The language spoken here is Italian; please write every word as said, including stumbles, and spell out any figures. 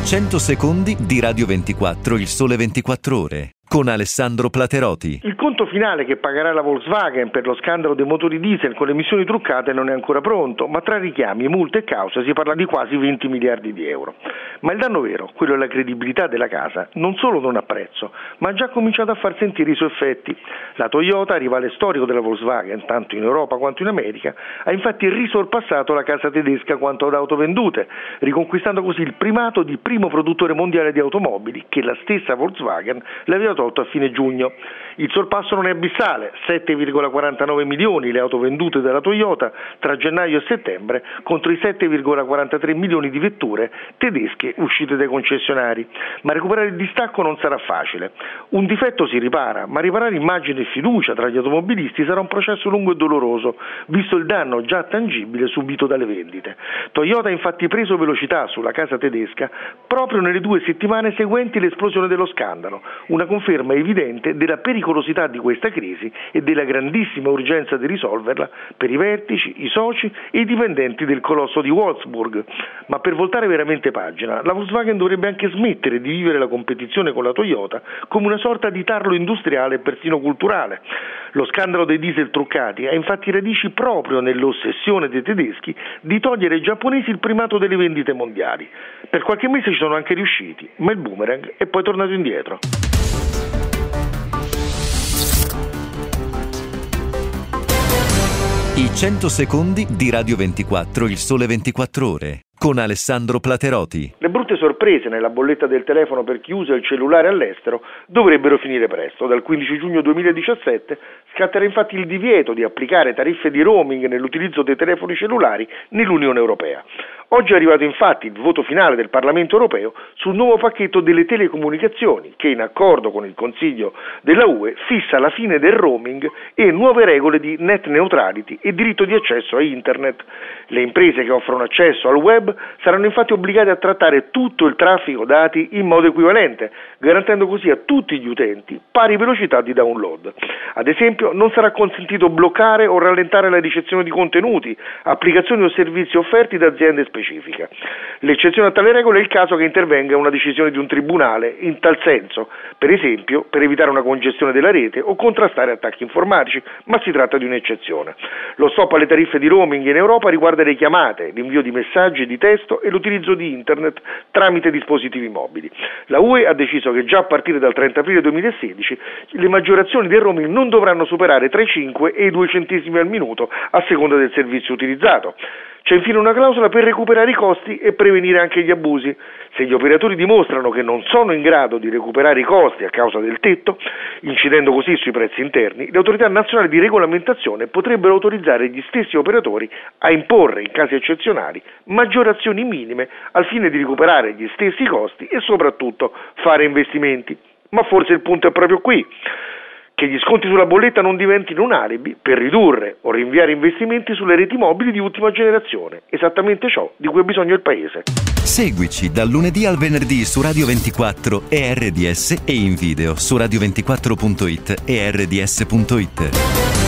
cento secondi di Radio ventiquattro, il sole ventiquattro ore, con Alessandro Plateroti. Il conto finale che pagherà la Volkswagen per lo scandalo dei motori diesel con le emissioni truccate non è ancora pronto, ma tra richiami, multe e cause si parla di quasi venti miliardi di euro. Ma il danno vero, quello della credibilità della casa, non solo non ha prezzo, ma ha già cominciato a far sentire i suoi effetti. La Toyota, rivale storico della Volkswagen, tanto in Europa quanto in America, ha infatti risorpassato la casa tedesca quanto ad auto vendute, riconquistando così il primato di primo produttore mondiale di automobili che la stessa Volkswagen le aveva tolto a fine giugno. Il sorpasso non è abissale, sette virgola quarantanove milioni le auto vendute dalla Toyota tra gennaio e settembre contro i sette virgola quarantatré milioni di vetture tedesche uscite dai concessionari. Ma recuperare il distacco non sarà facile. Un difetto si ripara, ma riparare immagine e fiducia tra gli automobilisti sarà un processo lungo e doloroso, visto il danno già tangibile subito dalle vendite. Toyota ha infatti preso velocità sulla casa tedesca proprio nelle due settimane seguenti l'esplosione dello scandalo, una conferma evidente della pericolosità di questa crisi e della grandissima urgenza di risolverla per i vertici, i soci e i dipendenti del colosso di Wolfsburg. Ma per voltare veramente pagina, la Volkswagen dovrebbe anche smettere di vivere la competizione con la Toyota come una sorta di tarlo industriale e persino culturale. Lo scandalo dei diesel truccati ha infatti radici proprio nell'ossessione dei tedeschi di togliere ai giapponesi il primato delle vendite mondiali. Per qualche mese ci sono anche riusciti, ma il boomerang è poi tornato indietro. I cento secondi di Radio ventiquattro, il sole ventiquattro ore, con Alessandro Plateroti. Le brutte sorprese nella bolletta del telefono per chi usa il cellulare all'estero dovrebbero finire presto. Dal quindici giugno duemiladiciassette scatterà infatti il divieto di applicare tariffe di roaming nell'utilizzo dei telefoni cellulari nell'Unione Europea. Oggi è arrivato infatti il voto finale del Parlamento Europeo sul nuovo pacchetto delle telecomunicazioni che, in accordo con il Consiglio della U E, fissa la fine del roaming e nuove regole di net neutrality e diritto di accesso a Internet. Le imprese che offrono accesso al web saranno infatti obbligate a trattare tutto il traffico dati in modo equivalente, garantendo così a tutti gli utenti pari velocità di download. Ad esempio, non sarà consentito bloccare o rallentare la ricezione di contenuti, applicazioni o servizi offerti da aziende specifiche. L'eccezione a tale regola è il caso che intervenga una decisione di un tribunale in tal senso, per esempio per evitare una congestione della rete o contrastare attacchi informatici, ma si tratta di un'eccezione. Lo stop alle tariffe di roaming in Europa riguarda le chiamate, l'invio di messaggi di testo e l'utilizzo di internet tramite dispositivi mobili. La U E ha deciso che già a partire dal trenta aprile duemilasedici le maggiorazioni del roaming non dovranno superare tra i cinque e i due centesimi al minuto a seconda del servizio utilizzato. C'è infine una clausola per recuperare i costi e prevenire anche gli abusi. Se gli operatori dimostrano che non sono in grado di recuperare i costi a causa del tetto, incidendo così sui prezzi interni, le autorità nazionali di regolamentazione potrebbero autorizzare gli stessi operatori a imporre, in casi eccezionali, maggiorazioni minime al fine di recuperare gli stessi costi e soprattutto fare investimenti. Ma forse il punto è proprio qui. Che gli sconti sulla bolletta non diventino un alibi per ridurre o rinviare investimenti sulle reti mobili di ultima generazione, esattamente ciò di cui ha bisogno il Paese. Seguici dal lunedì al venerdì su Radio ventiquattro e R D S e in video su radio ventiquattro punto it e R D S punto it.